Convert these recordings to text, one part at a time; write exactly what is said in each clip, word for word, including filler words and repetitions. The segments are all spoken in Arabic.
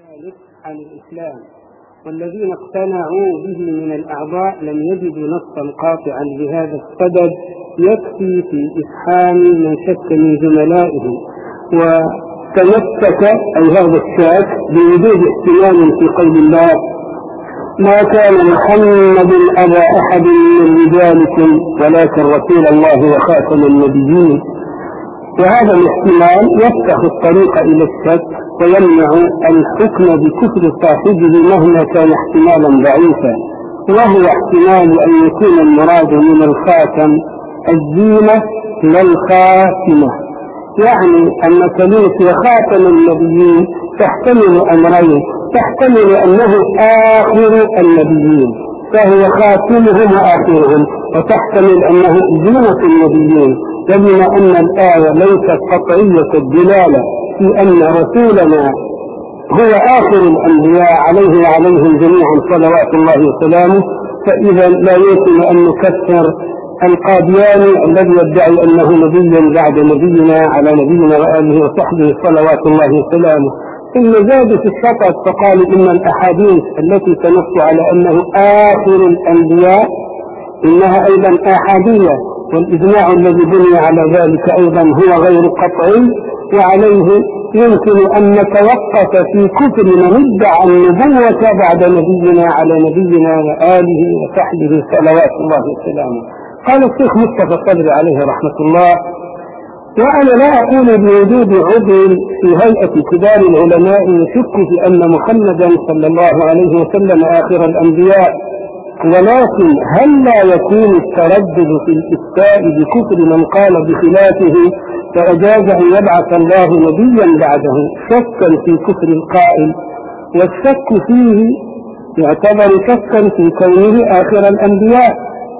ذلك عن الإسلام، والذين اقتنعوا به من الأعضاء لم يجدوا نصا قاطعا لهذا السبب يكفي في إفحام من شك من زملائهم، وتمسك أي هذا الشاك بوجود احتمال في قول الله: ما كان محمد أبا أحد من رجالكم ولكن رسول الله وخاتم النبيين. وهذا الاحتمال يفتح الطريق إلى الشك ويمنع الحكم بكفر صاحبه مهما كان احتمالا ضعيفا، وهو احتمال أن يكون المراد من الخاتم الزينة لا الخاتمة، يعني أن كلمة خاتم النبيين تحتمل أمرين: تحتمل أنه آخر النبيين فهو خاتمهم وآخرهم، وتحتمل أنه زينة النبيين. وبما أن الآية ليست قطعية الدلالة في أن رسولنا هو آخر الأنبياء عليه وعليهم جميعا صلوات الله وسلامه، فإذا لا يمكن أن نكفر القادياني الذي يدعي أنه نبي بعد نبينا على نبينا وآله وصحبه صلوات الله وسلامه. ثم زاد في الشطط فقالوا إن الأحاديث التي تنص على أنه آخر الأنبياء إنها أيضا أحادية، والإجماع الذي بني على ذلك أيضا هو غير قطعي، وعليه يمكن أن نتوقف في كفر من ادعى النبوة بعد نبينا على نبينا وآله وصحبه صلوات الله وسلامه. قال الشيخ مصطفى الصدر عليه رحمة الله: وأنا لا أقول بوجود عضو في هيئة كبار العلماء يشك في أن محمدا صلى الله عليه وسلم آخر الأنبياء، ولكن هل لا يكون التردد في الإفتاء بكفر من قال بخلافه فأجاز أن يبعث الله نبيا بعده شكا في كفر القائل، والشك فيه يعتبر شكا في كونه آخر الأنبياء؟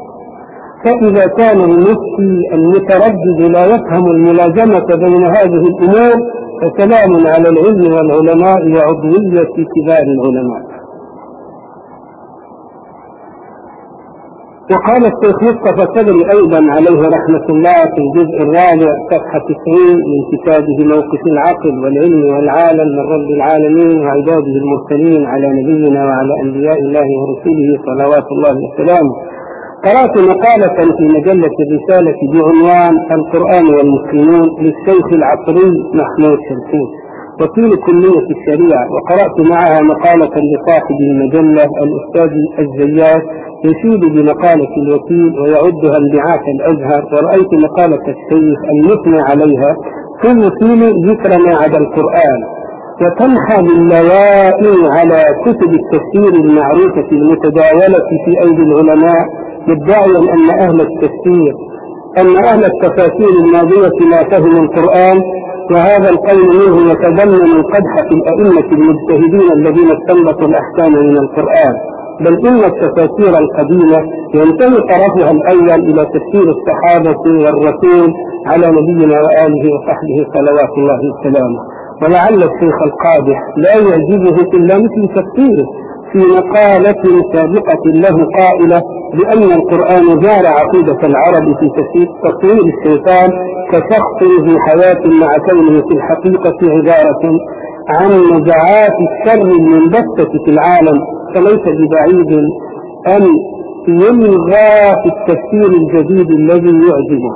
فإذا كان المفتي المتردد لا يفهم الملازمة بين هذه الأمور فسلام على العلم والعلماء وعضوية كبار العلماء. وقال الشيخ مصطفى الصدر أيضا عليه رحمة الله في الجزء الرابع صفحة تسعين من كتابه موقف العقل والعلم والعالم من رب العالمين وعباده المرسلين على نبينا وعلى أنبياء الله ورسوله صلوات الله وسلامه: قرأت مقالة في مجلة الرسالة بعنوان القرآن والمسلمون للشيخ العصري محمود شمسون وكيل كلية الشريعة، وقرأت معها مقالة لصاحب المجلة الأستاذ الزيات يشيد بمقالة الوكيل ويعدها انبعاث الأزهر، ورأيت مقالة الشيخ المثنى عليها في الوكيل ذكر ما عدا القرآن، وتنحى باللوائي على كتب التفسير المعروفة المتداولة في أيدي العلماء، مدعيا أن أهل التفسير أن أهل التفاسير الماضية ما فهموا القرآن، وهذا القول منه يتضمن القدح في الأئمة المجتهدين الذين استنبطوا الأحكام من القرآن، بل إن التفاسير القديمة ينتهي طرفها الأول إلى تفسير الصحابة والرسول على نبينا وآله وصحبه صلوات الله وسلامه. ولعل الشيخ القادح لا يعجبه إلا مثل تفسيره في مقالة سابقة له قائلة بأن القرآن جار عقيدة العرب في تصوير الشيطان كشخص في حياة مع كونه في الحقيقة عبارة عن نزعات الشر المنبثة في العالم، فليس ببعيد أن يلغى في التفسير الجديد الذي يعجبه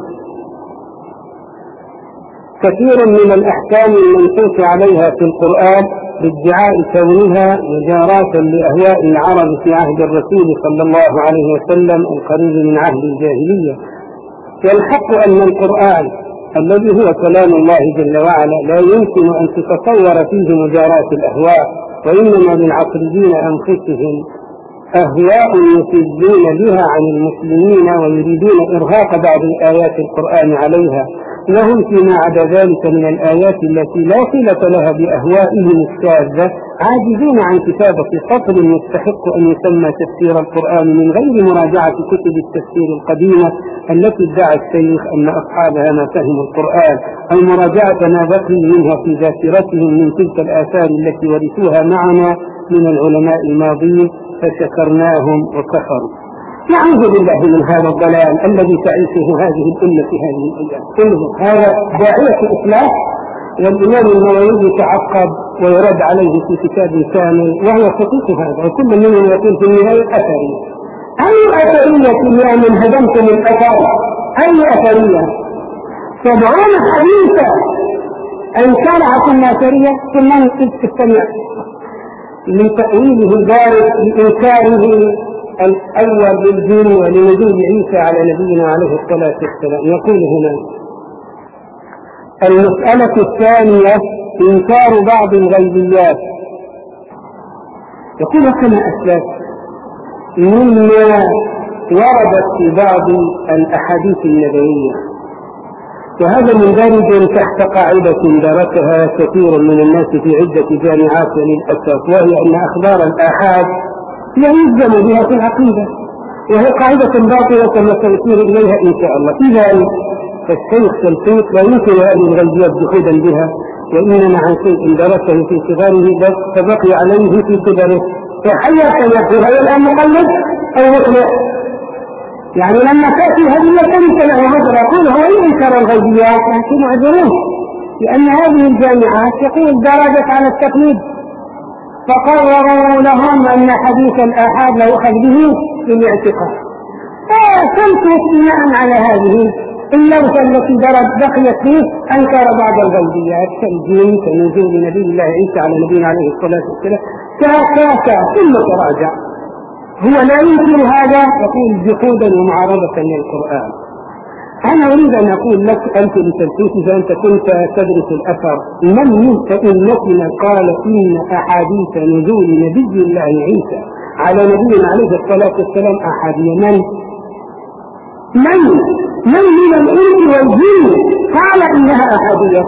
كثير من الأحكام المنصوص عليها في القرآن بادعاء كونها مجاراة لأهواء العرب في عهد الرسول صلى الله عليه وسلم القريب من عهد الجاهلية. والحق أن القرآن الذي هو كلام الله جل وعلا لا يمكن أن تتصور فيه مجاراة الأهواء، وإنما للعقليين أنفسهم أهواء يفيدون بها عن المسلمين ويريدون إرهاق بعض الآيات القرآن عليها، وهم فيما عدا ذلك من الآيات التي لا صلة لها بأهوائهم الشاذة عاجزين عن كتابة سطر يستحق أن يسمى تفسير القرآن من غير مراجعة كتب التفسير القديمة التي ادعى الشيخ أن أصحابها ما فهموا القرآن، أو مراجعة ما بقي منها في ذاكرتهم من تلك الآثار التي ورثوها معنا من العلماء الماضين فشكرناهم وكفروا. نعوذ بالله من هذا الضلال الذي تعيشه هذه الأمة في هذه الأيام. هذا داعية الإصلاح، والإمام النووي تعقب ويرد عليه في كتاب كامل، وهو خطيط هذا، وكل منهم يكون في النهاية أثري. أي أثرية يا من هدمتم الأثر؟ أي أثرية؟ سبعون حديثا أنكرها ثم أثرية، ثم تستمع من تأويله البارد لإنكاره الأول للدين ولنزول عيسى على نبينا عليه الصلاة والسلام. يقول هنا: المسألة الثانية إنكار بعض الغيبيات. يقول كما أسلف مما وردت في بعض الأحاديث النبوية، وهذا مندرج تحت قاعدة درسها كثير من الناس في عدة جامعات للأسف، وهي أن أخبار الآحاد يلزم بها في العقيدة، وهي قاعدة باطلة كما سنشير إليها إن شاء الله. إذا فالشيخ سلفيق لا يمكن هذه الغيبيات جحودا بها، وإنما عن شيء درسه في صغاره فبقي عليه في كبره، فحيا يقول هذا الآن مقلد أو مخلق. يعني لما تأتي هذه الكلمة له هذا يقول هو ينكر الغيبيات، لكن يعذروه لأن هذه الجامعات يقول درجت على التقليد، فقرروا لهم أن حديث الآحاد لا يؤخذ به للاعتقاد. فسلكوا بناء على هذه اللوثة التي درت بقيت فيه أنكر بعض الغيبيات كالجن كنزول نبي الله عيسى على نبينا عليه الصلاة والسلام كاكاكا ثم تراجع. هو لا ينكر هذا، يقول جحودا ومعارضة للقرآن. أنا أريد أن أقول لك أنت لتلفيت إذا أنت كنت تدرس الأثر، من منك إنتنا قال إن أحاديث نزول نبي الله عيسى على نبينا عليه الصلاة والسلام أحادية؟ من؟ من؟ من من الإنس والجن قال إنها أحادية؟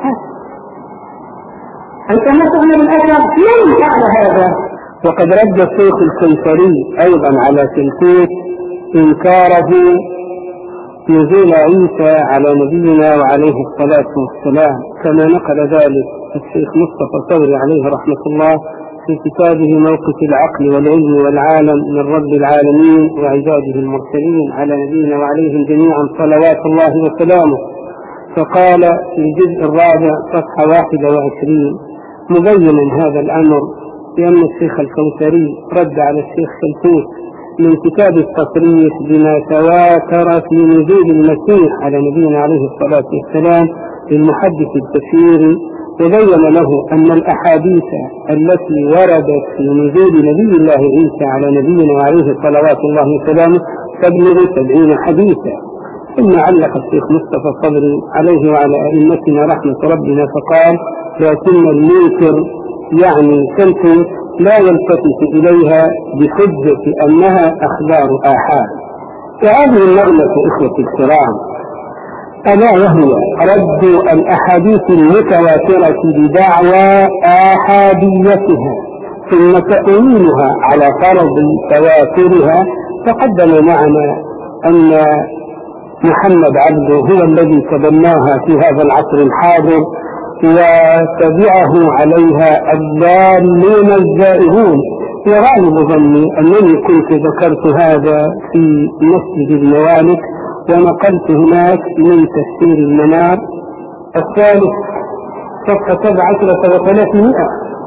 أنت ما تعنى بالأثر؟ من قال هذا؟ وقد رد الشيخ الكيسري أيضا على تلفيت إنكاره نزول عيسى على نبينا وعليه الصلاة والسلام، كما نقل ذلك الشيخ مصطفى ثوري عليه رحمة الله في كتابه موقف العقل والعلم والعالم من رب العالمين وعباده المرسلين على نبينا وعليهم جميعا صلوات الله وسلامه. فقال في الجزء الرابع صفحة واحد وعشرين مبينا هذا الأمر بأن الشيخ الكوثري رد على الشيخ سلفوت من كتاب التصريح بما تواتر في نزول المسيح على نبينا عليه الصلاة والسلام للمحدث التفسيري، وبين له أن الأحاديث التي وردت في نزول نبي الله عيسى على نبينا وعليه صلوات الله وسلامه تبلغ سبعين حديثا. ثم علق الشيخ مصطفى صبري عليه وعلى أئمتنا رحمة ربنا فقال: لكن المنكر يعني سلفي لا يلتفت إليها بحجة أنها أخبار آحاد. وهذه النغمة إخوة الكرام ألا وهي رد الأحاديث المتواترة بدعوى آحاديتها ثم تأويلها على فرض تواترها. تقدم معنا أن محمد عبده هو الذي تبناها في هذا العصر الحاضر، وتبعه عليها الضالون الزائغون. وغالب ظني أنني كنت ذكرت هذا في مسجد الموالد ونقلت هناك من تفسير المنار الثالث صفحة سبع عشرة وثلاثمائة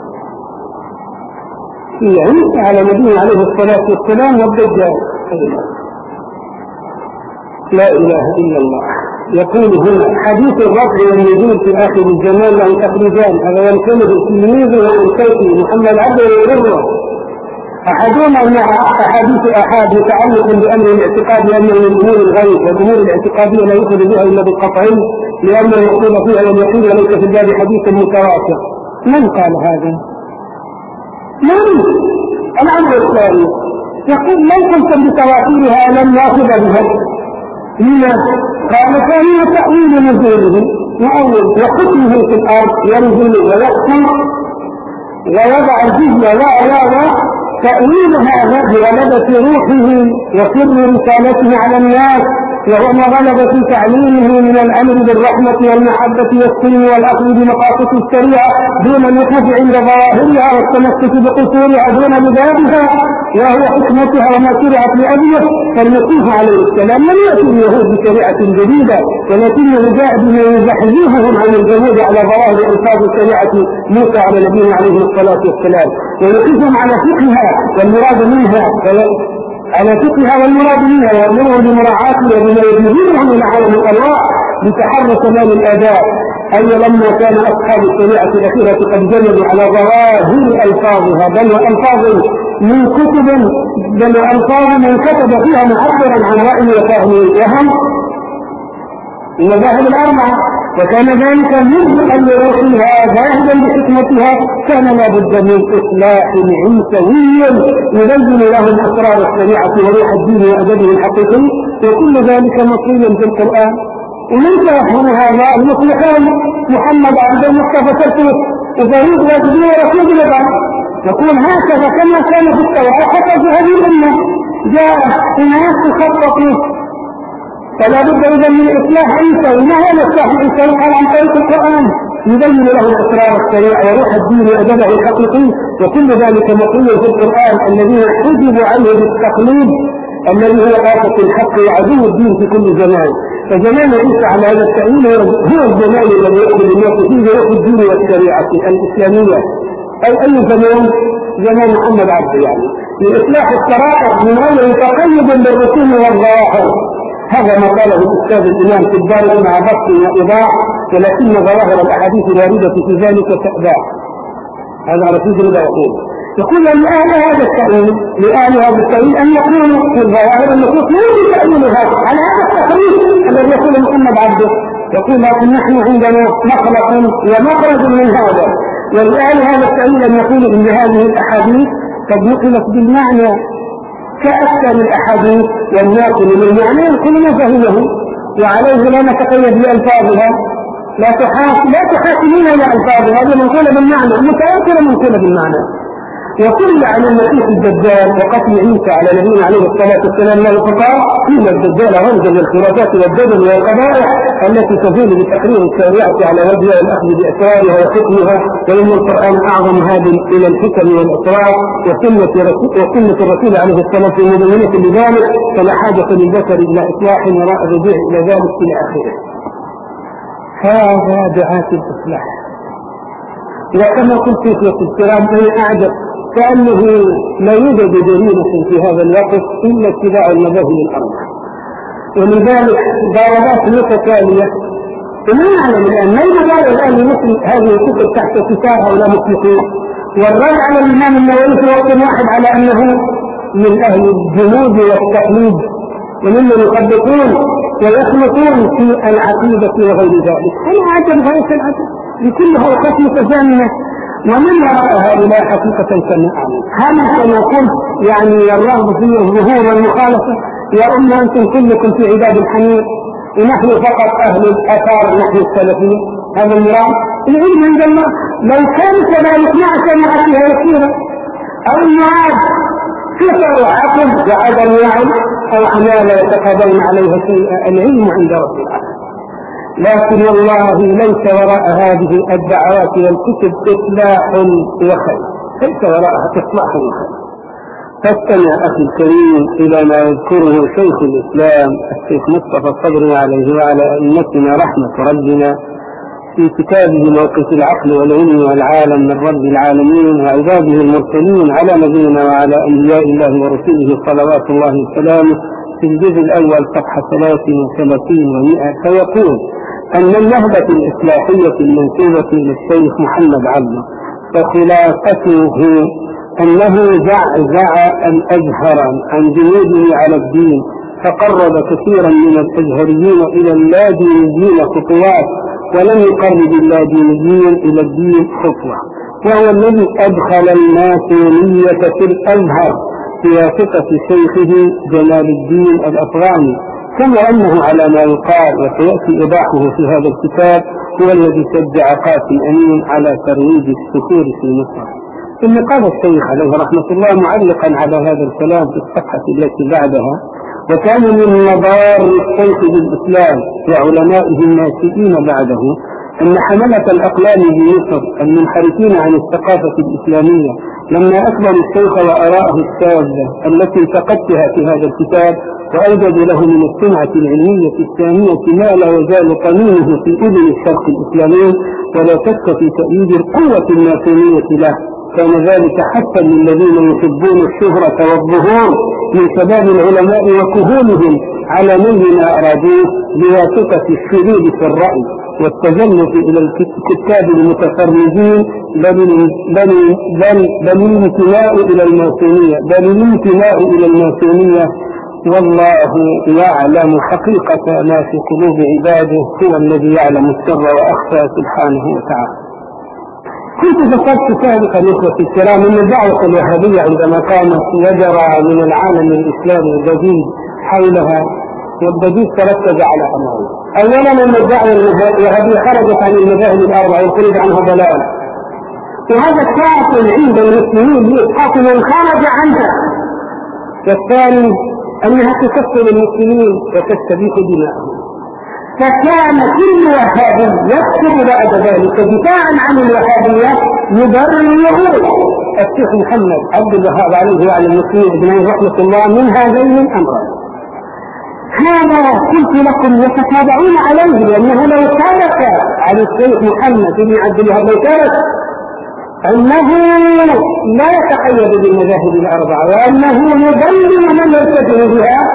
في عيسى على نبينا عليه الصلاة والسلام والدجال. لا إله إلا الله. يقول هنا: حديث الرفع والنزول في آخر الزمان له تخريجان، هذا ينكره التلميذ والكيفي محمد عبده وغيره. أحدهما مع أحاديث آحاد متعلق بأمر الاعتقاد لأنه من أمور الغيب، والأمور الاعتقادية لا يؤخذ بها إلا بالقطعي لأنه يقول فيها واليقين وليس في الباب حديث متواتر. من قال هذا؟ من؟ الأمر الثاني يقول: لو كنتم بتواترها لم يأخذ بها. لما؟ قال: ثانيا تأويل نزوله وأول وحكمه في الأرض ينزل ويحكم ويضع الجزء وعلى تأويل هذا بغلبة روحه وسر رسالته على الناس، وهو ما غلب في تعليمه من الأمر بالرحمة والمحبة والسلم والأخذ بمقاصد الشريعة دون الوقوف عند ظواهرها والتمسك بقصورها دون ببابها، وهو حكمتها وما شرعت لأجله. فالمسيح عليه السلام لم يأتي اليهود بشريعة جديدة، ولكنه جاء بما يزحزحهم عن الجمود على ظواهر ألفاظ شريعة موسى على نبينا عليه الصلاة والسلام، ويقفهم على فقهها والمراد منها على فقهها والمراد منها ويأمرهم بمراعاتها بما يجيبهم إلى عالم الله بتحرى تمام الآداء. أي لما كان أصحاب الشريعة الأخيرة قد جلدوا على ظواهر ألفاظها، بل وألفاظ من كتب بل وألفاظ من كتب فيها معبرا عن رأي وفهم وهم المذاهب الأربعة، وكان ذلك منذ أن يروحها ذاهبا بحكمتها كان لابد من إصلاح عيسوي يبين لهم أسرار الشريعة وروح الدين وأدبه الحقيقي، وكل ذلك مطلوب في القرآن. ومن يفهم هذا المخلصان محمد عبد المصطفى سلطوس وفريق واجبين ورسول الله يقول هكذا كما كان في التوراة حتى في هذه الأمة جاء أناس خططوا، فلا بد إذا من إصلاح عيسى. وما هو إصلاح عيسى؟ قال عن طريق القرآن يبين له أسرار الشريعة وروح الدين وأدبه الحقيقي، وكل ذلك مطلوب في القرآن الذين حجبوا عنه بالتقليد الذي هو آفة الحق وعدو الدين في كل زمان. فزمان عيسى على هذا التأويل هو الزمان الذي يأخذ الناس فيه روح الدين والشريعة الإسلامية، أو أي زمان زمان محمد عبد يعني لإصلاح السرائر من غير تقيد بالرسوم والظواهر. هذا ما قاله الأستاذ الإمام في الدار مع بسط وإيضاح، ولكن ظواهر الأحاديث الواردة في ذلك تأباع. هذا رشيد رضا يقول يقول لأهل هذا التأويل لأهل هذا التأويل أن يقولوا في الظواهر النصوص لا تأويلها على هذا التقريب الذي يقول محمد عبده. يقول لكن نحن عندنا مخلق ومخرج من هذا، ولأهل هذا التأويل أن يقولوا إن هذه الأحاديث قد نقلت بالمعنى كأكثر الأحاديث والناقل للمعنى يقول ما فهمه، وعليه لا نتقيد بألفاظها، لا تحاكم لا تحاكمون إلى ألفاظها، هذه منقولة بالمعنى متأثرة منقولة بالمعنى. وكل عن المسيح الدجال وقتل عيسى على نبينا عليه الصلاة والسلام له فقال إن الدجال رمز للخرافات والدجل والقبائح التي تزول بتحرير الشريعة على وجهها والأخذ بأسرارها وحكمها، وإن القرآن أعظم هذا إلى الحكم والأسرار وسنة وسنة الرسول عليه الصلاة والسلام مبينة لذلك، فلا حاجة للبشر إلى إصلاح وراء الرجوع إلى ذلك إلى آخره. هذا دعاة الإصلاح. وكما قلت في الكلام أنا أعجب كأنه لا يوجد جريمة في هذا الوقت إلا اتباع المذاهب الأربعة، ولذلك ضربات متتالية. وما نعلم الآن ما يدار الآن لمثل هذه الكتب تحت ستار هؤلاء المسلمين، والرد على الإمام النووي في وقت واحد على أنه من أهل الجمود والتقليد وممن يطبقون ويخلطون في العقيدة وغير ذلك. أنا أعجب غاية العجب لكل أوقات متزامنة، ومن وراء هؤلاء حقيقة كما أعلم. هل كما قلت يعني الرغب في الظهور والمخالفة؟ يا أمة أنتم كلكم في عباد الحميد ونحن فقط أهل الآثار نحن السلفيين. هذا المراد العلم عند الله. لو كان كذلك ما سمعت فيها يسيرا أو المعاد كفر عقل وعدم يعلم أو عمال يتقاضون عليها شيئا. العلم عند رب العالمين. لكن والله ليس وراء هذه الدعوات والكتب إصلاح وخير، ليس وراءها إصلاح وخير. فاستمع أخي الكريم إلى ما يذكره شيخ الإسلام الشيخ مصطفى الصدري عليه وعلى أئمتنا رحمة ربنا في كتابه موقف العقل والعلم والعالم من رب العالمين وعباده المرسلين على نبينا وعلى أنبياء الله ورسوله صلوات الله وسلامه في الجزء الأول صفحة ثلاث وثلاثين ومئة، فيقول أن النهضة الإصلاحية المنسوبة للشيخ محمد عبده فخلاصته أنه زعزع الأزهر عن جنوده على الدين، فقرب كثيرا من الأزهريين إلى اللادينيين خطوات، ولم يقرب اللادينيين إلى الدين خطوة، وهو الذي أدخل الماسونية في الأزهر بواسطة شيخه جلال الدين الأفغاني، كما أنه على ما يقال وسيأتي إيضاحه في هذا الكتاب هو الذي شجع قاسم أمين على ترويج السكور في مصر. ثم قال الشيخ عليه رحمة الله معلقا على هذا الكلام في الصفحة التي بعدها: وكان من مضار الشيخ بالإسلام وعلمائه الناشئين بعده أن حملة الأقلام بمصر المنحرفين عن الثقافة الإسلامية لما أكبر الشيخ وآراءه الشاذة التي فقدتها في هذا الكتاب، وأوجد له من السمعة العلمية الثانية ما لا يزال قانونه في أذن الشرق الإسلامي، ولا شك في تأييد القوة الماسونية له. كان ذلك حتى للذين يحبون الشهرة والظهور من شباب العلماء وكهولهم على من ما أرادوه بواسطة الشذوذ في الرأي والتجلف إلى الكتاب المتفرجين، بل بل بل بل الانتماء إلى الماسونية بل الانتماء إلى الماسونية والله يعلم حقيقة ما في قلوب عباده، هو الذي يعلم السر وأخفى سبحانه وتعالى. كنت ذكرت سابقا إخوتي الكرام أن الدعوة الوهابية عندما قامت وجرى من العالم الإسلامي الجديد حولها، والجديد تركز على أمرين. أولا أن الدعوة الوهابية خرجت عن المذاهب الأربعة وخرج عنها ضلال، وهذا كافٍ عند المسلمين لإسقاط من خرج عنها. والثاني أنها تكفر المسلمين وتستبيح دماءهم، فكان كل وهابي يكتب بعد ذلك دفاعا عن الوهابية يبرره الشيخ محمد عبد الوهاب عليه وعلى المسلمين اجمعين رحمة الله من هذين الأمرين. هذا قلت لكم يتتابعون عليه، لأنه لو ترك على الشيخ محمد بن عبد الوهاب لو ترك أنه لا يتقيد بالمذاهب الأربعة وأنه يضلل من يلتزم بها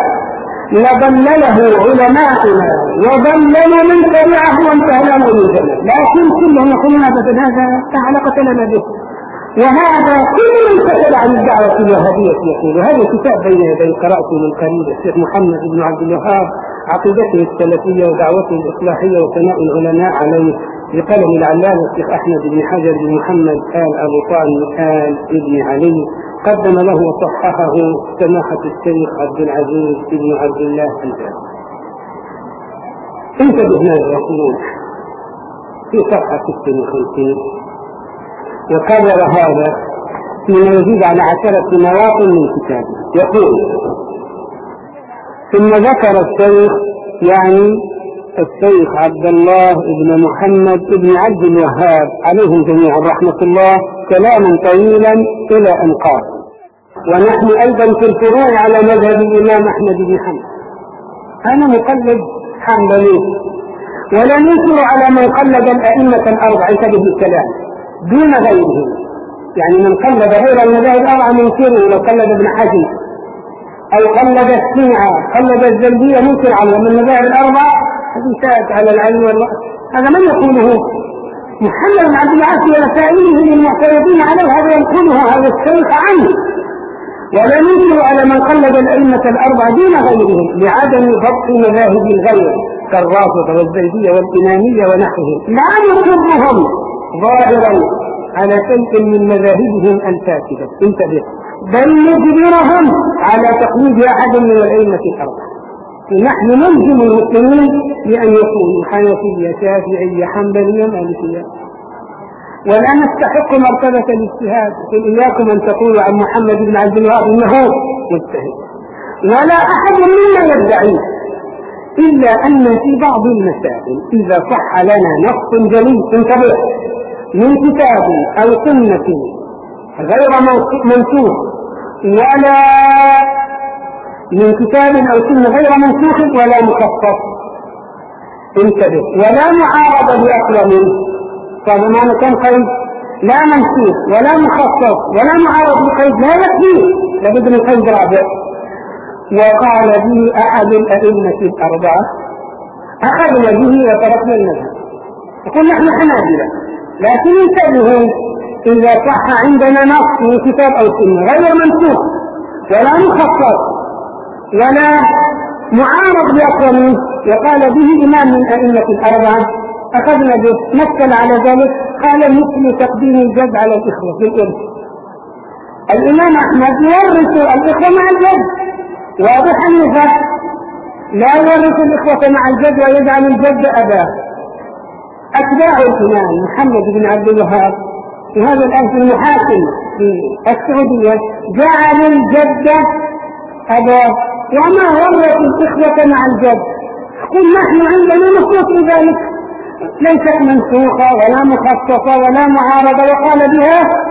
لضلله علماؤنا وضللوا من تبعه وانتهى الأمر من ذلك، لكن كلهم يقولون أبدا هذا لا علاقة لنا به. وهذا كل من كتب عن الدعوة الوهابية يقول. وهذا كتاب بين يدي قرأته من قريب الشيخ محمد بن عبد الوهاب، عقيدته السلفية ودعوته الإصلاحية وثناء العلماء عليه، بقلم العلامة الشيخ أحمد بن حجر بن محمد آل أبو طالب آل ابن علي، قدم له وصححه سماحة الشيخ عبد العزيز بن عبد الله الجاد. انتبه ماذا يقولون في صفحة ستة وخمسين، وكرر هذا فيما يزيد على عشرة مواطن من كتابه. يقول: ثم ذكر الشيخ يعني الشيخ عبد الله بن محمد بن عبد الوهاب عليهم جميعا رحمة الله كلاما طويلا إلى أن قال: ونحن أيضا في الفروع على مذهب الإمام أحمد بن حنبل. أنا مقلد حنبلي ولا ننكر على من قلد الأئمة الأربعة، انتبه الكلام، دون غيرهم. يعني من قلد غير المذاهب الأربعة منكره، لو قلد ابن حزم أو قلد الشيعة قلد الزلبية منكر على من المذاهب الأربعة، هذه ساءت على العلم والرأس. هذا من يقوله؟ محمد بن عبد الوهاب ورسائله للمعترضين عليه، هذا ينقله هذا الشيخ عنه. ولا ننكر على من قلد الأئمة الأربعة دون غيرهم لعدم ضبط مذاهب الغير كالرافضة والزيدية والإمامية ونحوهم، لا نقرهم ظاهرا على شيء من مذاهبهم الفاسدة، انتبه، بل نجبرهم على تقليد أحد من الأئمة الأربعة. نحن نلزم المسلمين بأن يكونوا حنفية شافعية حنبلية مالكية، ولا نستحق مرتبة الاجتهاد. قل إياكم أن تقولوا عن محمد بن عبد الوهاب إنه مجتهد، ولا أحد منا يدعي، إلا أن في بعض المسائل إذا صح لنا نص جليل، انتبه، من كتاب أو سنة غير منسوخ، ولا من كتاب أو سنة غير منسوخ ولا مخصص، انتبه، ولا معارضة بأقوى منه. طيب معنى كان قيد لا منسوخ ولا مخصص ولا معارض بقيد لا يكفي، لابد من قيد رابع. وقال به أحد الأئمة الأربعة أخذنا به وتركنا المذهب. يقول نحن حنابلة، لكن انتبهوا، إذا صح عندنا نص من كتاب أو سنة غير منسوخ ولا مخصص ولا معارض بأقوى منه وقال به إمام من أئمة الأربعة أخذنا به. مثل على ذلك قال مثل تقديم الجد على الإخوة في الإرث. الإمام أحمد يورث الإخوة مع الجد، وأبو حنيفة لا يورث الإخوة مع الجد ويجعل الجد أباه. أتباع الإمام محمد بن عبد الوهاب في هذا الألف المحاكم في السعودية جعل الجد أباه وما ورث الإخوة مع الجد. قل نحن عندنا نصوص بذلك ليست منسوخة ولا مخصصة ولا معارضة، وقال بها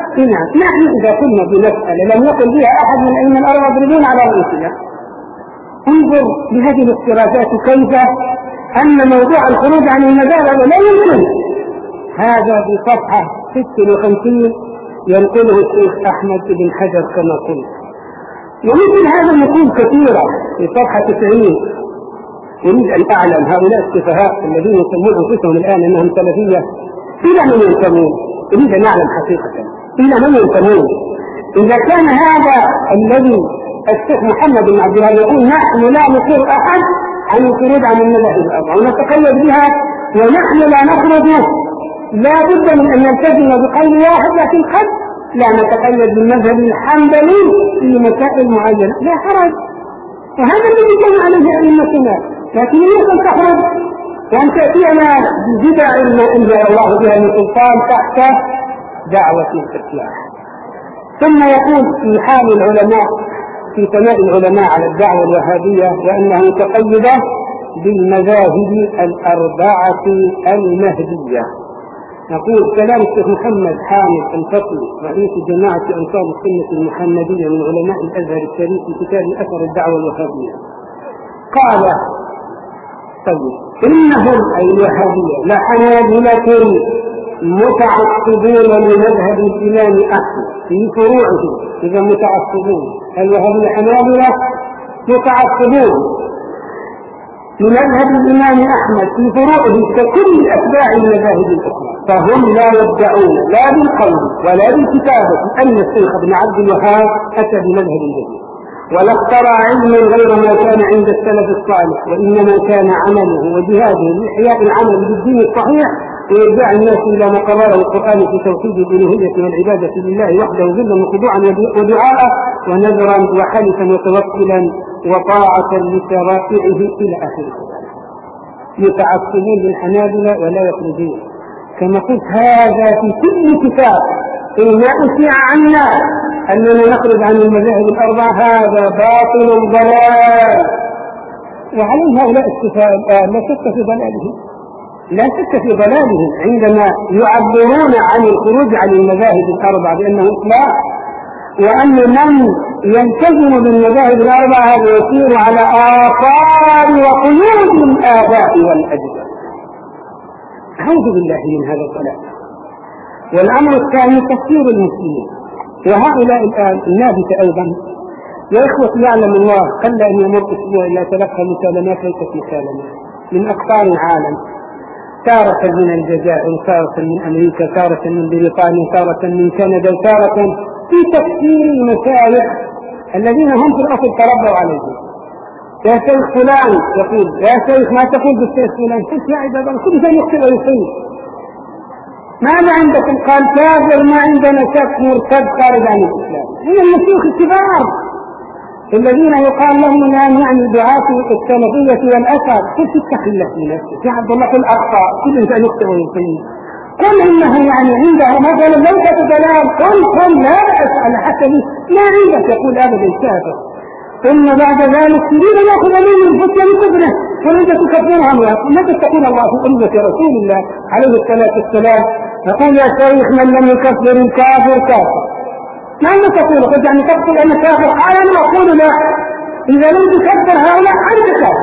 نعم نحن إذا كنا بمسألة لم يقل بها أحد من أئمة الأربعة يضربون على رؤوسنا. انظر بهذه الافتراضات كيف أن موضوع الخروج عن المذاهب لا يمكن. هذا بصفحة ستة وخمسين ينقله الشيخ أحمد بن حجر كما قلت. ومثل هذا النقول كثيرة في صفحة تسعين. أريد أن أعلم هؤلاء السفهاء الذين يسمون أنفسهم الآن أنهم سلفية إلى من ينتمون؟ أريد أن أعلم حقيقة إلى من ينتمون؟ إذا كان هذا الذي الشيخ محمد بن عبد الله يقول نحن لا نقر أحد عن الخروج عن المذاهب الأربعة ونتقيد بها ونحن لا نخرج، لا بد من أن نلتزم بقول واحد، لكن قد لا نتقيد بالمذهب الحنبلي في مسائل معينة لا حرج. وهذا الذي كان عليه أئمتنا، لكن يمكن تخرج وأن تأتينا ببدع ما أنزل الله بها من سلطان تحت دعوة الإصلاح. ثم يقول في حال العلماء في ثناء العلماء على الدعوة الوهابية وأنه تقيد بالمذاهب الأربعة المهدية. نقول كلام الشيخ محمد حامد الفقي رئيس جماعة أنصار السنة المحمدية من علماء الأزهر الشريف في كتاب أثر الدعوة الوهابية قال طيب إنهم أي الوهابية لحنابلة متعصبون لمذهب الإمام أحمد في فروعه. إذا متعصبون الوهابية حنابلة متعصبون لمذهب الإمام أحمد في فروعه ككل أتباع المذاهب الأخرى، فهم لا يدعون لا بالقول ولا بالكتابة أن الشيخ ابن عبد الوهاب أتى بمذهب جديد ولا اخترع علما غير ما كان عند السلف الصالح، وإنما كان عمله وجهاده لإحياء العمل بالدين الصحيح وإرجاع الناس إلى ما قرره القرآن في توحيد الألوهية والعبادة لله وحده ذلا وخضوعا ودعاء ونذرا وحلفا وتوكلا وطاعة لشرائعه إلى آخره. يتعصبون للحنابلة ولا يخرجون كما قلت هذا في كل كتاب. إن أسمع عنا أننا نخرج عن المذاهب الأربعة هذا باطل ضلال، وعليه هؤلاء السفهاء الآن لا شك في ضلالهم لا شك في ضلالهم عندما يعبرون عن الخروج عن المذاهب الأربعة بأنه إطلاق، وأن من يلتزم بالمذاهب الأربعة هذا يسير على آثار وقيود الآباء والأجداد. أعوذ بالله من هذا الضلال. والأمر الثاني تكفير المسلمين، وهؤلاء الآن النابت أيضا يا إخوة يعلم الله قل أن يمر أسبوع إلا تلقى مسالمات ليست مسالمات من أقطار العالم، تارة من الجزائر، تارة من أمريكا، تارة من بريطانيا، تارة من كندا، تارة في تفسير المشايخ الذين هم في الأصل تربوا عليهم. يا شيخ فلان يقول يا شيخ ما تقول بالشيخ فلان؟ قلت يا عباد الله كل شيء يخطئ ويصيب. ماذا عندكم؟ قال كافر، ما عندنا شك، مرتد خارج عن الإسلام. هم المشيخ الكبار الذين يقال لهم الآن يعني دعاة السلفية والأثر. كيف اتق الله في نفسك يا عبد الله؟ قل أخطأ، كل إنسان يخطئ ويصيب. قل إنه يعني عنده مثلا ليس بدلال، قل قل لا بأس على حسب ما عندك. يقول أبدا كافر. ثم بعد ذلك تريد أن يأخذ من الفتية من كبره تريد تكفرها. متى تقول الله في أمة رسول الله عليه الصلاة والسلام يقول يا شيخ من لم يكفر الكافر كافر. ماذا تقول؟ قد يعني تقول أنا كافر؟ أنا أقول لا، إذا لم تكفر هؤلاء أنت كافر.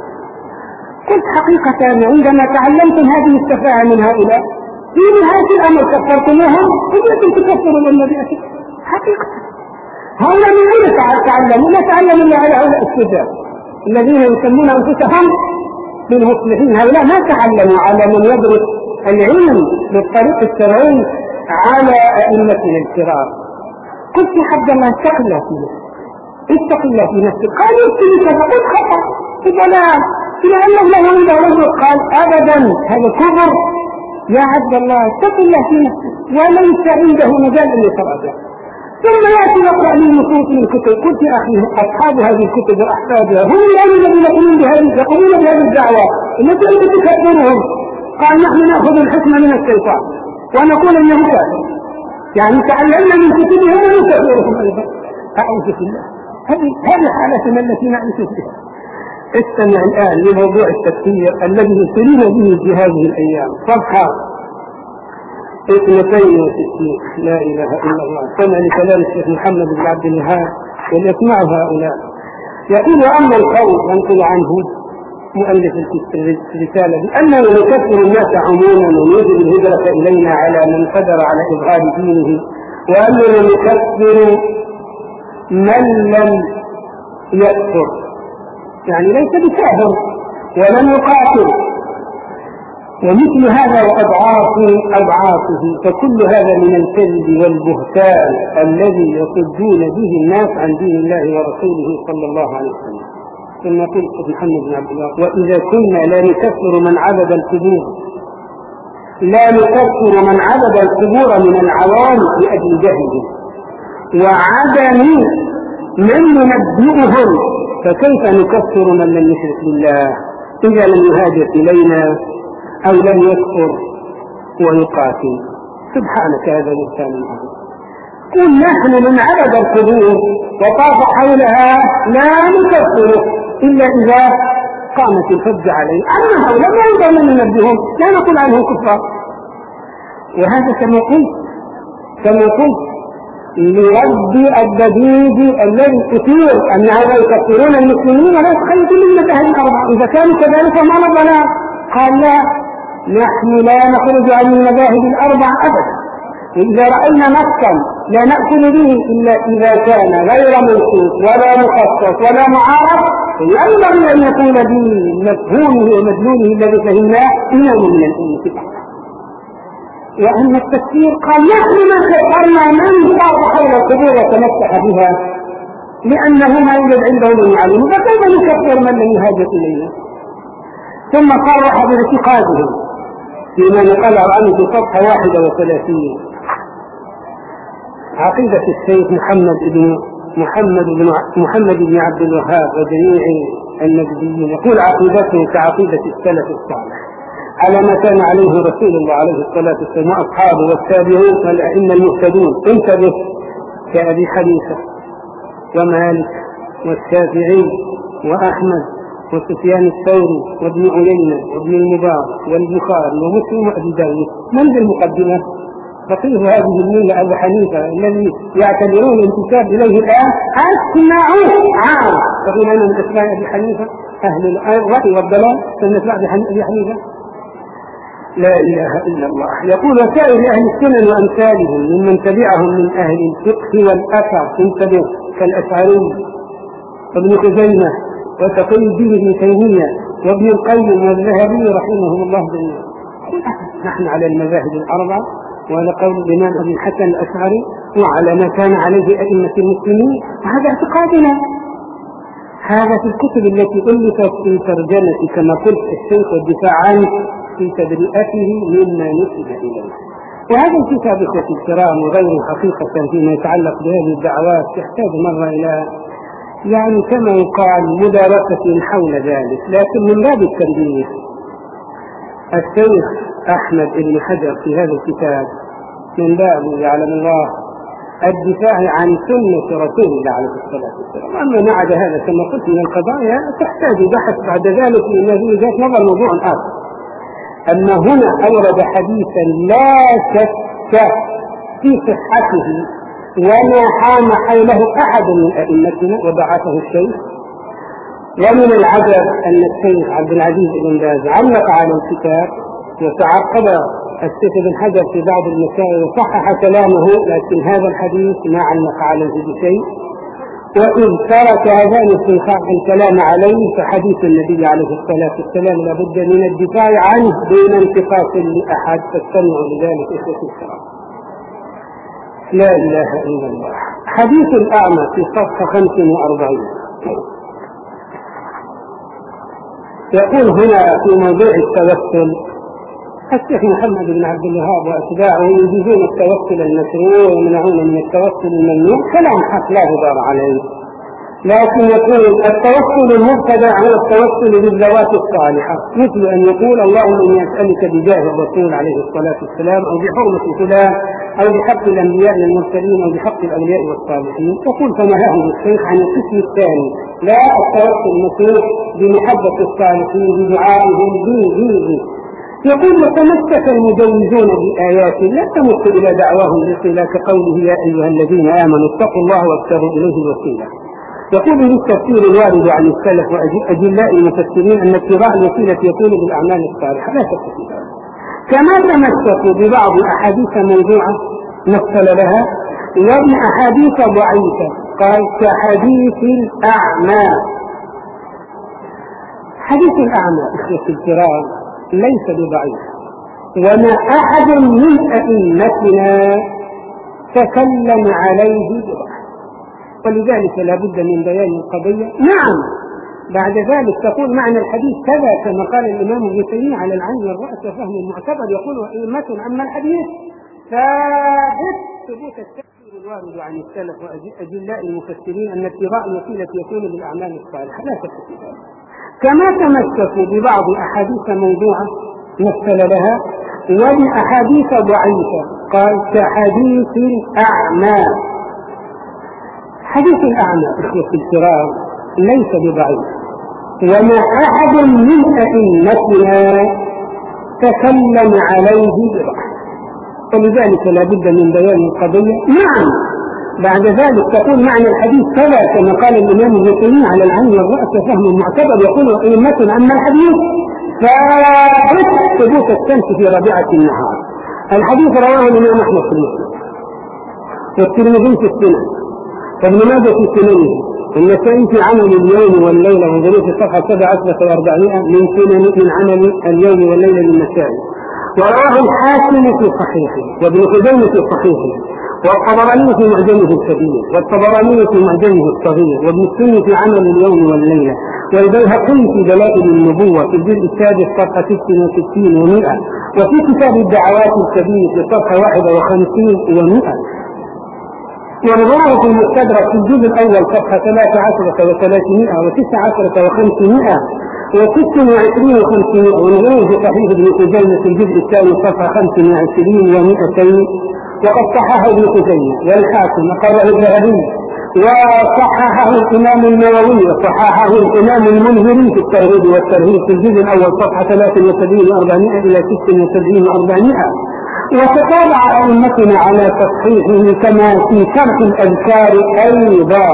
قلت حقيقة عندما تعلمتم هذه السفاهة من هؤلاء في نهاية الأمر كفرتموهم وجدتم تكفروا النبي حقيقة. هؤلاء من أين تعلموا؟ لا تعلموا إلا على هؤلاء الشجاع الذين يسمون أنفسهم بالمصلحين. هؤلاء ما تعلموا على من يدرس العلم بالطريق الشرعي على أئمتنا الكرام. قلت يا عبد الله اتق الله في نفسك، اتق الله في نفسك. قال يبتلي كذا، قلت خطأ في ضلال لأنه له إذا رجل قال أبدا هذا كفر. يا عبد الله اتق الله في نفسك وليس عنده مجال أن يتراجع. ثم يأتي يقرأ من نصوص من الكتب. قلت يا أخي أصحاب هذه الكتب وأحفادها هم الذين يقولون بهذه يقولون بهذه الدعوة التي أنت تكفرهم. قال نحن نأخذ الحكم من الشيطان ونقول أنه كافر، يعني تعلمنا من كتبهم ونكفرهم أيضا. أعوذ بالله. هذه هذه حالتنا التي نعيش فيها. استمع الآن لموضوع التكفير الذي ابتلينا به في هذه الأيام. صفحة اثنتين وستين. لا إله إلا الله. سمع لكلام الشيخ محمد بن عبد الوهاب وليسمعوا هؤلاء. يقول: أما القول ينقل عنه مؤلف الرسالة بأننا نكفر الناس عموما ونوجب الهجرة إلينا على من قدر على إظهار دينه، وأننا نكفر من لم يكفر، يعني ليس بكافر ولم يقاتل، ومثل هذا وأضعاف أضعافه، فكل هذا من الكذب والبهتان الذي يصدون به الناس عن دين الله ورسوله صلى الله عليه وسلم. ثم يقول محمد بن عبد الله: وإذا كنا لا نكفر من عبد القبور لا نكفر من عبد القبور من العوام لأجل جهله وعدم من ينبئهم، فكيف نكفر من لم يشرك بالله إذا لم يهاجر إلينا أو لم يكفر ويقاتل؟ سبحانك هذا الإنسان العظيم. قل: نحن من عبد القبور وطاف حولها لا نكفره إلا إذا قامت الحجة عليه. أما هؤلاء لا يمكن أن ننبههم، لا نقول عنهم كفار. وهذا كما قلت كما قلت لرد الدليل الذي كثير أن هؤلاء يكفرون المسلمين ولا يتخيلون من المذاهب الأربعة. إذا كانوا كذلك فما نظلنا. قال: لا، نحن لا نخرج عن المذاهب الأربع أبدا، وإذا رأينا نصا لا نأكل به إلا إذا كان غير منصوص ولا مخصص ولا معارض، ينبغي أن يكون بمفهومه ومدلوله الذي فهمناه إمام من الأمة. وأن التفسير قال: نحن من كفرنا من طاف حول القبور وتمسح بها لأنه ما يوجد عندهم من يعلم، فكيف نكفر من لم يهاجر إلينا؟ ثم صرح باعتقادهم فيما نقله عنه في صفحة واحدة وثلاثين: عقيدة الشيخ محمد بن محمد بن محمد بن عبد الوهاب وجميع النبيين. يقول: عقيدته كعقيدة السلف الصالح على ما كان عليه رسول الله عليه الصلاة والسلام وأصحابه والتابعون والأئمة المهتدون. انتبه: كأبي حنيفة ومالك والشافعي وأحمد وسفيان الثوري وابن عيينة وابن المبارك والبخاري ومسلم وأبي داود. من ذي المقدمة؟ فقيه هذه الملة أبو حنيفة الذي يعتبرون الانتساب إليه الآن أسمعوه عام. فقيل أنا من أسماء أبي حنيفة أهل الرأي والضلال سنتبع أبي حنيفة. لا إله إلا الله. يقول: وسائر أهل السنن وأمثالهم ممن تبعهم من أهل الفقه والأثر، انتبه، كالأشعري وابن خزيمة وتقي الدين ابن تيمية وابن القيم والذهبي رحمهم الله جميعا. نحن على المذاهب الأربعة وعلى قول الإمام أبي الحسن الأشعري وعلى ما كان عليه أئمة المسلمين، وهذا اعتقادنا. هذا في الكتب التي ألفت في ترجمة كما قلت الشيخ والدفاع عنه في تبرئته مما نسب إليه. وهذا الكتاب إخوتي الكرام وغيره حقيقة فيما يتعلق بهذه الدعوات يحتاج مرة إلى يعني كما يقال مدارسة حول ذلك، لكن من باب التنبيه الشيخ أحمد بن حجر في هذا الكتاب من باب يعلم الله الدفاع عن سنة رسول الله عليه الصلاة والسلام. أما ما عدا هذا كما قلت من القضايا تحتاج بحث بعد ذلك لأنه ذات نظر موضوع آخر. أما هنا أورد حديثا لا شك في صحته وما حام حوله أحد من أئمتنا وضعفه الشيخ. ومن العجب أن الشيخ عبد العزيز بن باز علق على الكتاب وتعقب الشيخ بن حجر في بعض المسائل وصحح كلامه، لكن هذا الحديث ما علق عليه بشيء. وإن ترك هذان الشيخان الكلام عليه فحديث النبي عليه الصلاة والسلام لابد من الدفاع عنه دون انتقاص لأحد، فاستمعوا لذلك إخوة الكرام. لا إله إلا الله. حديث الأعمى في صفحة خمسة وأربعين يقول هنا في موضوع التوسل: الشيخ محمد بن عبد الوهاب وأتباعه يجيزون التوسل المشروع ويمنعون من التوسل الممنوع. كلام حق لا غبار عليه، لكن يقول التوسل المبتدع هو التوسل بالذوات الصالحة، مثل أن يقول: اللهم إني أسألك بجاه الرسول عليه الصلاة والسلام أو بحرمة فلان أو بحق الأنبياء المرسلين أو بحق الأولياء والصالحين. يقول فنهاه الشيخ عن القسم الثاني: لا التوسل المشروع بمحبة الصالحين بدعائهم به به يقول وتمسك المجوزون بآيات لا تمت إلى دعواهم الوصيلة كقوله يا أيها الذين آمنوا اتقوا الله وابتغوا إليه الوسيلة. يقول في التفسير الوارد عن السلف وأجلاء المفسرين أن اتباع الوسيلة يكون بالأعمال الصالحة لا شك في ذلك. كما تمسكوا ببعض أحاديث موضوعة مثل لها وابن أحاديث ضعيفة قال كحديث الأعمى. حديث الأعمى إخوة الكرام ليس بضعيف، وما أحد من أئمتنا تكلم عليه بضعف، ولذلك لا بد من بيان القضية. نعم بعد ذلك تقول معنى الحديث كذا كما قال الإمام ابن تيمية على العين والرأس فهم المعتبر. يقول أئمة أما الحديث ثابت ثبوت التفسير الوارد عن السلف وأجلاء المفسرين أن اتباع الوسيلة يكون بالأعمال الصالحة لا شك في ذلك. كما تمسكوا ببعض أحاديث موضوعة مثل لها وابن أحاديث ضعيفة قال كحديث الأعمى. حديث الأعمى إخوة الكرام ليس بضعيف، وما أحد من أئمتنا تكلم عليه بضعف، ولذلك لا بد من بيان القضية. نعم بعد ذلك تقول معنى الحديث كذا كما قال الإمام ابن تيمية على العين والرأس فهم المعتبر. يقول أئمة أما الحديث ثابت ثبوت الشمس في ربيعة النهار. الحديث رواه الإمام أحمد في المسند والترمذي في السنن وابن ماجه في سننه والنسائي في عمل اليوم والليلة وظروف الصفحة سبعة عشرة وأربعمائة من سنن من عمل اليوم والليلة للنسائي. ورواه الحاكم في صحيحه وابن خزيمة في صحيحه والطبراني في معجمه الكبير والطبراني في معجمه الصغير وابن السني في عمل اليوم والليلة والبيهقي في دلائل النبوة في الجزء السادس صفحة ستة وستين ومئة وفي كتاب الدعوات الكبير في صفحة واحد وخمسين ومئة ورواه في المستدرك في الجزء الأول صفحة ثلاثة عشرة وثلاثمائة وتسعة عشرة وخمسمائة وست وعشرين وخمسمائة ونروه في صحيح ابن خزيمة في الجزء الثاني صفحة خمس وعشرين ومئتين وقد صححه ابن خزيمة والحاكم وقرأه الذهبي وصححه الإمام النووي وصححه الإمام المنذري في الترغيب والترهيب في الجزء الأول صفحة ثلاثة وسبعين وأربعمائة إلى ستة وسبعين وأربعمائة وتتابع أئمتنا على تصحيحه كما في شرح الأذكار أيضا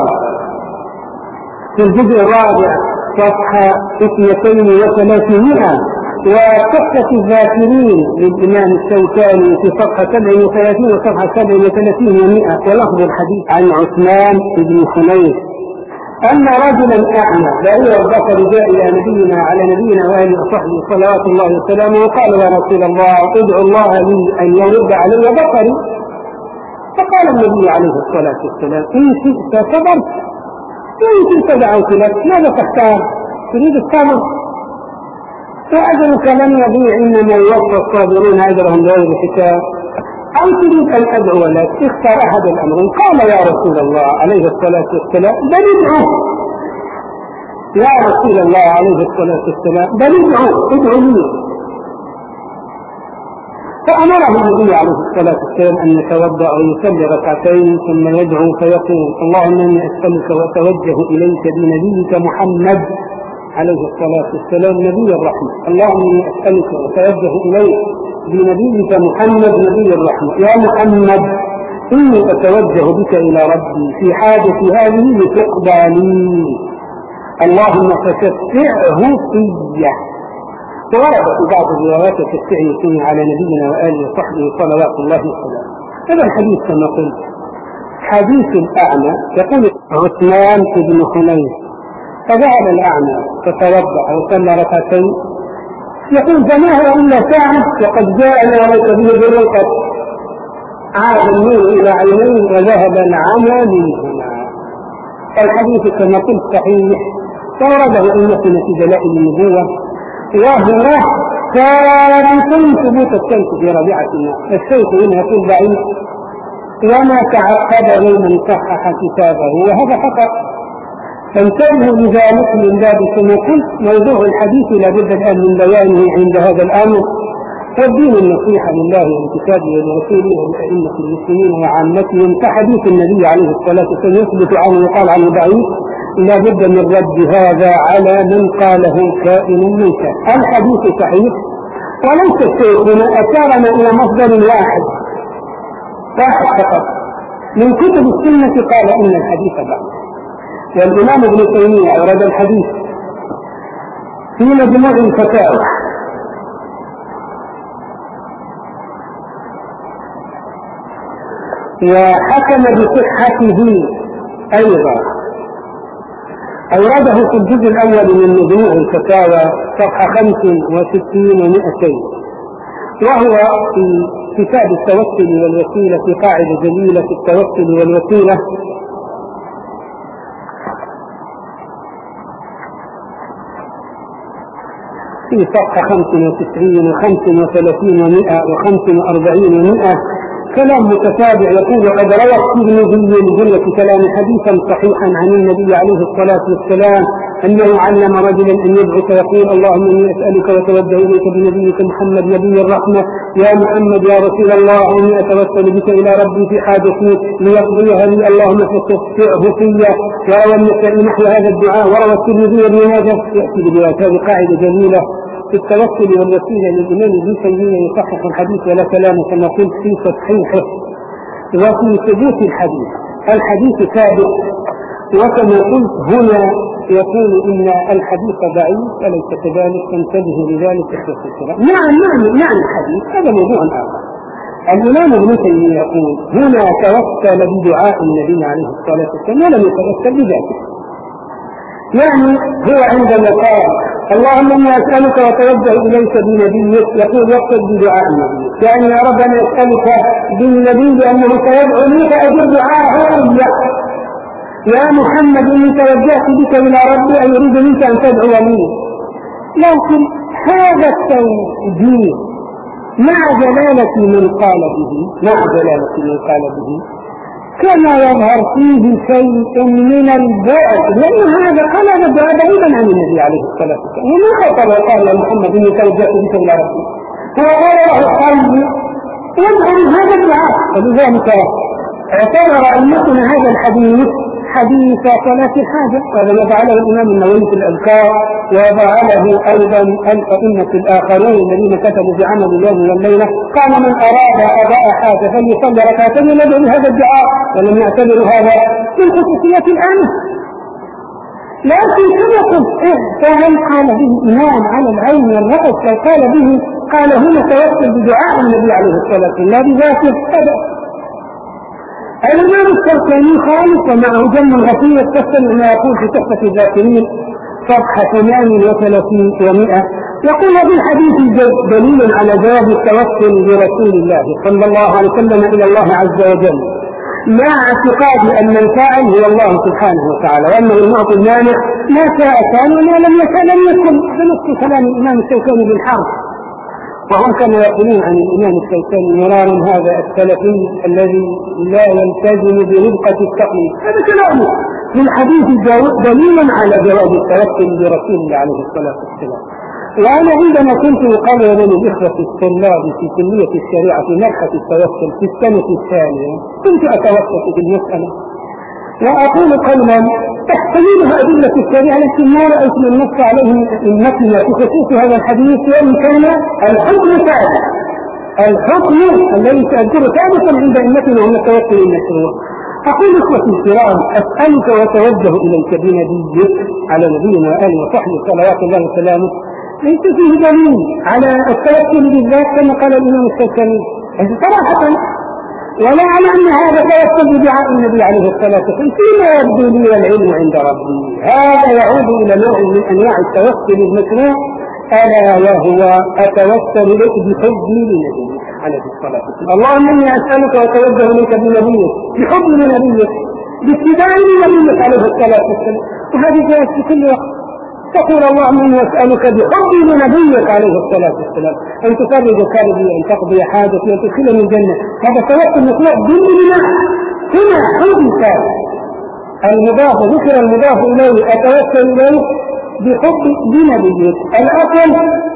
في الجزء الرابع صفحة اثنتين وثلاثمائة وقصة الذاكرين للإمام الشوكاني في صفحة سبع وثلاثين وصفحة سبع وثلاثين ومئة ولفظ الحديث عن عثمان بن حنيف أن رجلا أعمى لا البصر جاء إلى نبينا على نبينا وآله وصحبه صلوات الله وسلامه وقال يا رسول الله ادعو الله لي أن يرد علي بصري. فقال النبي عليه الصلاة والسلام إن شئت صبرت إن شئت دعوت لك ماذا تختار؟ تريد الصبر فأجرك لن يضيع إنما يوفى الصابرون أجرهم بغير حساب أو تريد أن أدعو لك اختار أحد الأمرين. قال يا رسول الله عليه الصلاة والسلام بل ادعو يا رسول الله عليه الصلاة والسلام بل ادعو ادعو لي. فأمره النبي عليه الصلاة والسلام أن يتوضأ ويصلي ركعتين ثم يدعو فيقول اللهم إني أسألك وأتوجه إليك بنبيك محمد عليه الصلاة والسلام نبي الرحمة. اللهم إني أسألك وأتوجه إليك بنبيك محمد نبي الرحمة. يا محمد إني أتوجه بك إلى ربي في حاجتي هذه لتقضى لي اللهم فشفعه فيه. وورد في بعض الروايات تشفعه فيه على نبينا وآله وصحبه صلوات الله وسلامه. هذا الحديث كما قلت حديث الأعمى. يقول عثمان بن حنيف فذهب الأعمى فتوضأ وصلى ركعتين يقول فما هو إلا ساعة وقد جاءنا وليس به بالرقب عاد النور إلى عينيه وذهب العمى منهما. الحديث كما قلت صحيح فورده أئمتنا في دلائل النبوة وهو ثابت ثبوت الشمس في ربيعة النهار. الشيخ هنا يقول ضعيف وما تعقبه من صحح كتابه وهذا خطأ فانتبهوا لذلك من باب كما قلت موضوع الحديث لابد الآن من بيانه عند هذا الأمر. والدين النصيحة لله ولكتابه ولرسوله ولأئمة المسلمين وعامتهم كحديث النبي عليه الصلاة والسلام يثبت عنه وقال عنه ضعيف لابد من رد هذا على من قاله كائن من كان. الحديث صحيح وليس الشيخ هنا أشارنا إلى مصدر واحد واحد فقط من كتب السنة قال إن الحديث ضعيف. والإمام ابن تيمية أورد الحديث في مجموع الفتاوى وحكم بصحته أيضا، أورده في الجزء الأول من مجموع الفتاوى صفحة خمس وستين ومئتين، وهو في كتاب التوكل والوسيلة في قاعدة جليلة في التوكل والوسيلة في صفحة خمس وتسعين وخمس وثلاثين ومئة وخمس وأربعين ومئة كلام متتابع يقول: وقد روى الترمذي بجملة كلام حديثا صحيحا عن النبي عليه الصلاة والسلام أنه علم رجلا أن يدعو فيقول: اللهم إني أسألك وأتوجه إليك بنبيك محمد نبي الرحمة، يا محمد يا رسول الله، إني أتوسل بك إلى ربي في حاجتي ليقضيها لي، اللهم فاشفعه فيا. وروى النسائي نحو هذا الدعاء، وروى الترمذي وابن ماجه. يأتي بروايات هذه قاعدة جميلة في التوكل والوسيلة للإمام ابن تيمية يصحح الحديث ولا كلام كما قلت في تصحيحه وفي ثبوت الحديث. الحديث ثابت، وكما قلت هنا يقول إن الحديث ضعيف أليس كذلك؟ تنتبه لذلك إخوة الكرام. نعم نعم نعم الحديث هذا موضوع آخر. الإمام ابن تيمية يقول هنا توسل بدعاء النبي عليه الصلاة والسلام ولم يتوسل بذاته، يعني هو عندما قال اللهم إني أسألك وأتوجه إليك بنبيك يقول يقصد بدعاء النبي، يعني يا رب أنا أسألك بالنبي لأنه سيدعو لي فأجب دعاءه إياك، يا محمد إني توجهت بك إلى ربي أن يريد منك أن تدعو لي. لكن هذا التوجيه مع جلالة من قال به مع جلالة من قال به كما يظهر فيه شيء من البعد، لأن هذا قال هذا الدعاء بعيدا عن النبي عليه الصلاة والسلام، وما خطر وقال يا محمد إني توجهت بك إلى ربي، هو قال له قلبي يدعو هذا الدعاء. ولذلك اعتبر أن يكون هذا الحديث حديث صلاة الحاجة، وهذا ما فعله الإمام النووي في الأذكار، وفعله أيضا الأئمة الآخرون الذين كتبوا بعمل اليوم والليلة. قال من أراد أداء حاجة فليصلي ركعتين ويدعو بهذا الدعاء، ولم يعتبروا هذا من خصوصيات الآن. لكن كما قلت فهل قال به إمام على العين والرأس؟ لو قال به قال هنا توسل بدعاء النبي عليه الصلاة والسلام لا بذاته هذا. الإمام الشوكاني خالص ومعه جم غفير يتصل ما يقول في تحفة الذاكرين صفحة ثمانية وثلاثين ومئة، يقول في الحديث دليل على جواب التوسل برسول الله صلى الله عليه وسلم إلى الله عز وجل، مع اعتقاد أن الفاعل هو الله سبحانه وتعالى، وأنه المعطي المانع ما شاء كان وما لم يشاء لم يكن. بنص كلام الإمام الشوكاني بالحرف. وهم كانوا يقولون عن الإمام الشوكاني مرارا هذا السلفي الذي لا يلتزم برفقة التقليد، هذا كلامه في الحديث دليل على جواز التوكل برسول الله عليه الصلاة والسلام. وأنا عندما كنت أقرر للإخوة الطلاب في كلية الشريعة في مرحلة التوكل في السنة الثانية كنت أتوسط بالمسألة وأقول قولا تحتملها أدلة الشريعة، لكن ما رأيت من نص عليه المتن في خصوص هذا الحديث، وإن كان الحكم ثابت، الحكم الذي سأذكره ثابتا عند أئمتنا وهم التوكل المشروع. أقول إخوتي الكرام أسألك وأتوجه إليك بنبيك على نبينا وآله وصحبه صلوات الله وسلامه، ليس فيه دليل على التوكل بالذات كما قال الإمام الشوكاني صراحة، ولا على أن هذا توسل بدعاء النبي عليه الصلاة والسلام فيما يبدو لي العلم عند ربي. هذا يعود إلى نوع من أنواع التوسل المشروع، ألا وهو أتوسل إليك بحبي لنبيك عليه الصلاة والسلام. اللهم إني أسألك وأتوجه إليك بنبيك بحب لنبيك باتباع لنبيك عليه الصلاة والسلام، وهذه جاءت في كل وقت. تقول اللهم إني أسألك بحبي لنبيك عليه الصلاة والسلام أن تفرج كربي، أن تقضي حاجتي، أن تدخلني الجنة. هذا توسل مطلق بالله. هنا حبك المضاف ذكر المضاف إليه أتوسل إليه بحب لنبيك، الأصل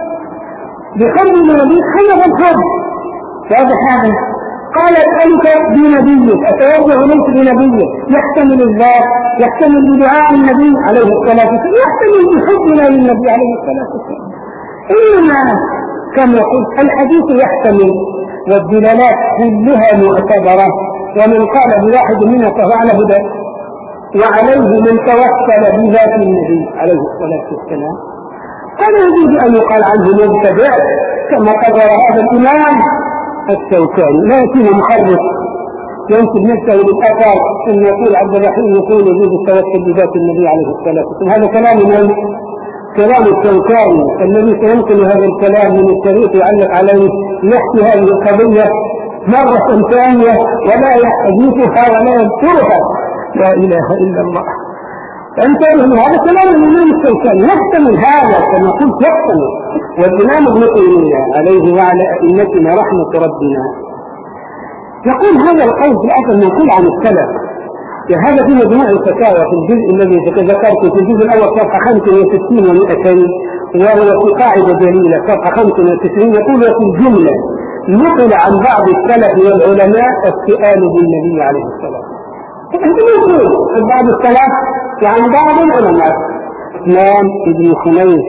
بحب لنبيك خير الحب. هذا هذا قال أسألك بنبيك، أتوجه إليك بنبيك، يحتمل الذات، يحتمل بدعاء النبي عليه الصلاة والسلام، يحتمل بحبنا للنبي عليه الصلاة والسلام. إنما كما قلت الحديث يحتمل والدلالات كلها معتبرة، ومن قال بواحد منها فهو على هدى، وعليه من توكل بذات النبي عليه الصلاة والسلام. فلا يجوز أن يقال عنه مبتدع كما قرر هذا الإمام الشوكاني. لا يكون محرف ينسب نفسه للأثر أن يقول عبد الرحيم يقول يجوز التوكل بذات النبي عليه الصلاة والسلام. هذا كلام من كلام الشوكاني الذي سينقل هذا الكلام من التاريخ يعلق عليه، يحكي هذه القضية مرة ثانية ولا يحدثها ولا يذكرها. لا إله إلا الله. انتبهوا، هذا كلام الإمام الشوكاني يحتمل هذا كما قلت يحتمل. والإمام ابن تيمية عليه وعلى أئمتنا رحمة ربنا يقول هذا القول في الأصل منقول عن السلف. هذا في مجموع الفتاوى في الجزء الذي ذكرته في الجزء الأول صفحة خمسة وستين ومئتين، وهو في قاعدة جليلة صفحة خمسة وتسعين يقول في الجملة نقل عن بعض السلف والعلماء السؤال بالنبي عليه السلام. أنت يقول عن بعض السلف وعن بعض العلماء. عثمان بن حنيف،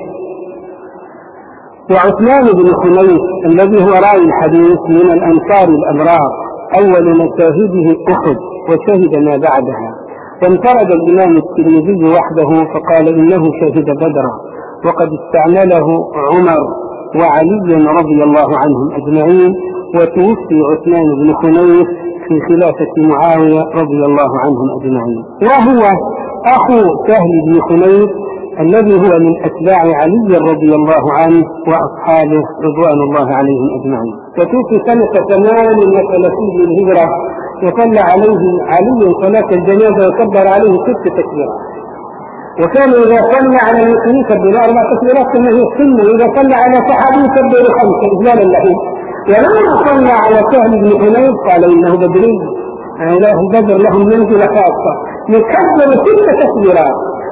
وعثمان بن حنيف الذي هو راوي الحديث من الأنصار الأبرار، أول مشاهده أحد وشهد ما بعدها، وانفرد الإمام الترمذي وحده فقال إنه شهد بدرا، وقد استعمله عمر وعلي رضي الله عنهم أجمعين، وتوفي عثمان بن حنيف في خلافة معاوية رضي الله عنهم أجمعين، وهو أخو سهل بن حنيف الذي هو من أتباع علي رضي الله عنه وأصحابه رضوان الله عليهم أجمعين. وتوفي سنة ثمان وثلاثين للهجرة، وصلى عليه علي صلاة الجنازة وكبر عليه ست تكبيرات. وكان إذا صلى على المسلمين كبر أربع تكبيرات كما هي السنة، وإذا صلى على صحابي كبر خمسة إجلالا له. ولما صلى على سهل بن حنيف قال إنه بدري، إله البدر لهم منزلة خاصة، يكبر ست تكبيرات.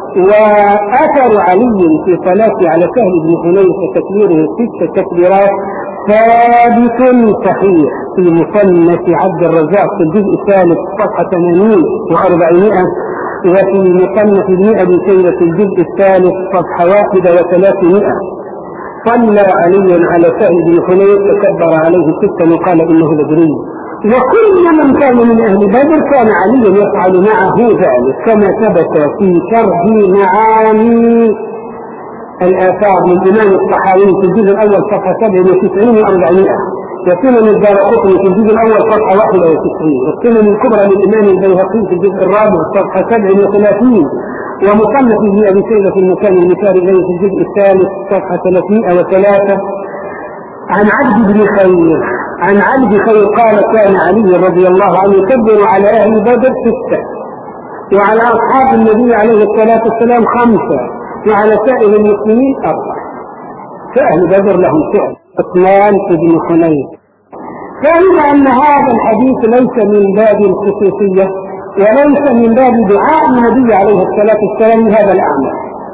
وأثر علي في صلاة على سهل بن حنيف وتكبيره ست تكبيرات ثابت صحيح في مصنف عبد الرزاق في الجزء الثالث صفحة ثمانين وأربعمائة، وفي مصنف ابن أبي شيبة في الجزء الثالث صفحة واحدة وثلاثمائة. صلى علي على سهل بن حنيف فكبر عليه ستا وقال إنه بدري. وكل من كان من أهل بدر كان علي يفعل معه ذلك، كما ثبت في شرح معاني الآثار من الإمام الصحاوي في الجزء الأول صفحة سبع وتسعين وأربعمائة، وسنن الدارقطني في الجزء الأول صفحة واحد وتسعين، والسنن الكبرى للإمام البيهقي في الجزء الرابع صفحة سبع وثلاثين، ومصنف ابن أبي شيبة في المكان المثالي إليه في الجزء الثالث صفحة ثلاثمائة وثلاثة. عن عبد بن خير عن عبد خير قال كان علي رضي الله عنه يكبر على أهل بدر ستة، وعلى أصحاب النبي عليه الصلاة والسلام خمسة، وعلى سائر المسلمين أربعة. فأهل بدر لهم فعل. عثمان بن حنيف. فإذا أن هذا الحديث ليس من باب الخصوصية وليس من باب دعاء النبي عليه الصلاة والسلام لهذا الأعمى.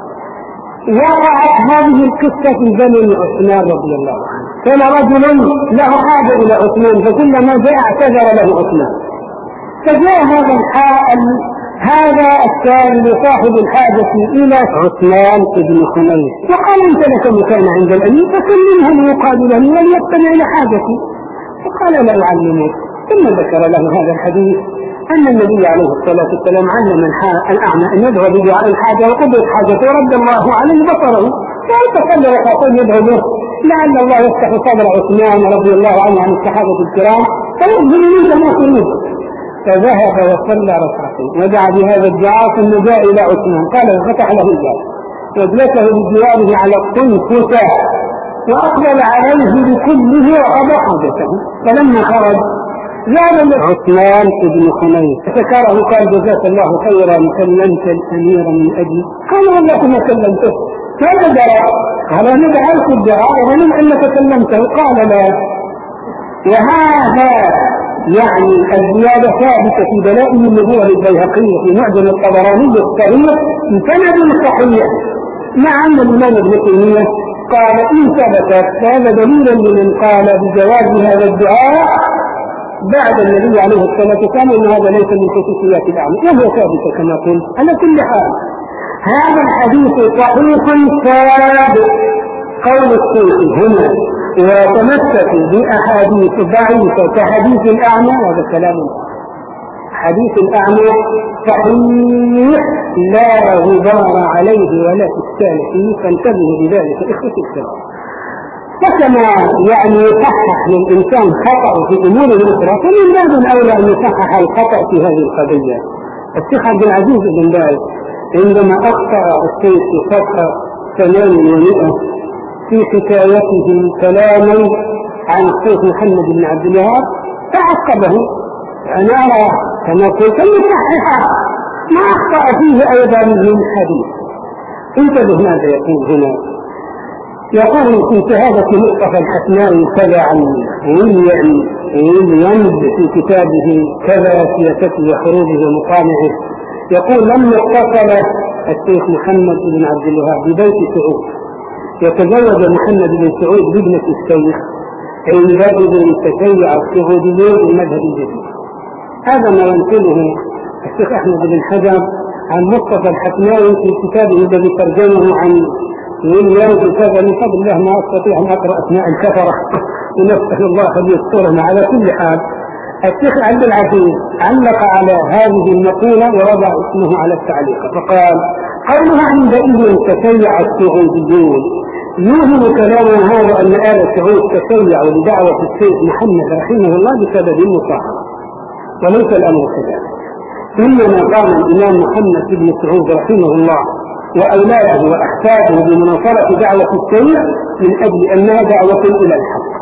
وقعت هذه القصة في زمن عثمان رضي الله عنه، كان رجل له حاجة إلى عثمان فكلما جاء اعتذر له عثمان، فجاء هذا الحائل هذا السائل صاحب الحاجة إلى عثمان بن حنيف وقال أنت لك مكان عند الأمير فكلمه ليقابلني وليستمع إلى حاجتي، فقال لا أعلمك. ثم ذكر له هذا الحديث أن النبي عليه الصلاة والسلام علم الأعمى أن يدعو بدعاء الحاجة وقضت حاجته ورد الله عليه بصره، فتصلى ركعتين يدعو به لعل الله يفتح صدر عثمان رضي الله عنه عن الصحابة الكرام فيؤذن منه ما تريد. فذهب وصلى ركعتين ودعا بهذا الدعاء ثم جاء إلى عثمان قال فتح له الباب وجلسه بجواره على الطنفة وأقبل عليه بكله وقضى حاجته. فلما خرج زاد عثمان بن حنيف فذكره قال جزاك الله خيرا كلمت الأمير من أجلي، قال والله ما كلمته. كان درى قال أنا دعوت الدعاء ومن أنك كلمته قال لا. وهذا يعني الزيادة ثابتة في دلائل النبوة للبيهقي في معجم الطبراني الصغير بسند صحيح، مع أن الإمام ابن تيمية قال إن ثبتت فهذا دليل لمن قال بجواز هذا الدعاء بعد النبي عليه الصلاة والسلام أن هذا ليس من خصوصيات الأعمى، وهو ثابت كما قلت. على كل حال هذا الحديث صحيح ثابت. قول الصوفي هنا وتمسكوا بأحاديث ضعيفة كحديث الأعمى، هذا كلام حديث الأعمى صحيح لا غبار عليه ولا إشكال فيه، فانتبهوا بذلك إخوة الكرام. فكما يعني يصحح للإنسان خطأ في أمور الأخرى، فمن باب الأولى أن يصحح الخطأ في هذه القضية. الشيخ عبد العزيز بن باز عندما أخطأ الشيخ في صفحة ثمانية ومئة في حكايته كلاما عن الشيخ محمد بن عبد الوهاب تعقبه، أنا أرى كما قلت أن يصحح ما أخطأ فيه أيضا من حديث. انتبه ماذا يقول هنا، يقول في شهادة مصطفى الحسناوي كذا عن ويليام ويليام في كتابه كذا سياسته وحروبه ومطامعه، يقول لما اتصل الشيخ محمد بن عبد الوهاب ببيت سعود يتزوج محمد بن سعود بابنة الشيخ، عندئذ تشيع السعوديين بالمذهب الجديد. هذا ما ينقله الشيخ أحمد بن حجر عن مصطفى الحسناوي في كتابه الذي ترجمه عن ويليام كذا. من فضل الله ما أستطيع أن أقرأ أثناء الكفرة ونسأل الله أن يسترنا. على كل حال الشيخ عبد العزيز علق على هذه المقولة ووضع اسمه على التعليق فقال: قولها عندئذ تشيع السعوديون يوهم كلام هذا أن آل سعود تشيعوا لدعوة الشيخ محمد رحمه الله بسبب المصاحبة، وليس الأمر كذلك. إنما قام الإمام محمد بن سعود رحمه الله وأولاده وأحفاده بمناصرة دعوة الشيخ من أجل أنها دعوة إلى الحق